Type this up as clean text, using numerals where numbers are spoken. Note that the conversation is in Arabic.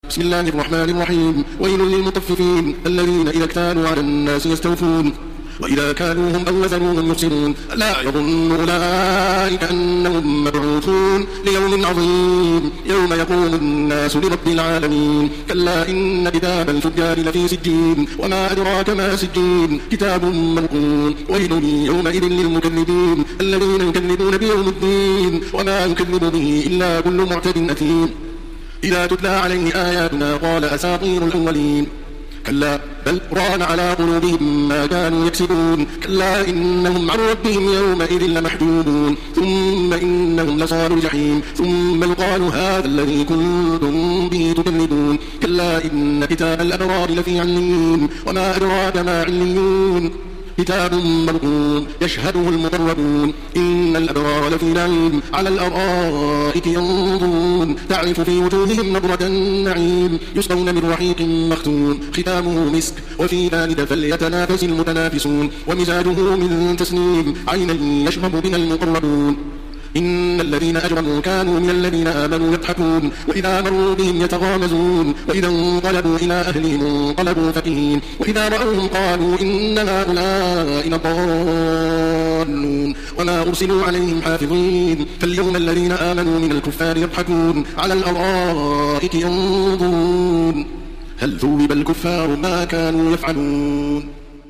بسم الله الرحمن الرحيم. ويل للمطففين الذين إذا اكتالوا على الناس يستوفون وإذا كالوهم أو وزنوهم يخسرون. لا يظن أولئك أنهم مبعوثون ليوم عظيم يوم يقوم الناس لرب العالمين. كلا إن كتاب الفجار لفي سجين وما أدراك ما سجين كتاب مرقوم. ويل يومئذ للمكذبين الذين يكذبون بيوم الدين وما يكذب به إلا كل معتد أثيم. إذا تتلى عليه آياتنا قال أساطير الأولين. كلا بل ران على قلوبهم ما كانوا يكسبون. كلا إنهم عن ربهم يومئذ لمحجوبون ثم إنهم لصالوا الجحيم ثم يقال هذا الذي كنتم به تكذبون. كلا إن كتاب الأبرار لفي عليين وما أدراك ما عليون كتاب مرقوم يشهده المقربون. إن الأبرار لفي نعيم على الأرائك ينظرون تعرف في وجوههم نضرة النعيم يسقون من رحيق مختوم ختامه مسك وفي ذلك فليتنافس المتنافسون ومزاجه من تسنيم عينا يشرب بها المقربون. إن الذين أجرموا كانوا من الذين آمنوا يضحكون وإذا مروا بهم يتغامزون وإذا انقلبوا إلى أهلهم انقلبوا فكهين وإذا رأوهم قالوا إن هؤلاء لضالون وما أرسلوا عليهم حافظين. فاليوم الذين آمنوا من الكفار يضحكون على الأرائك ينظرون هل ثوب الكفار ما كانوا يفعلون.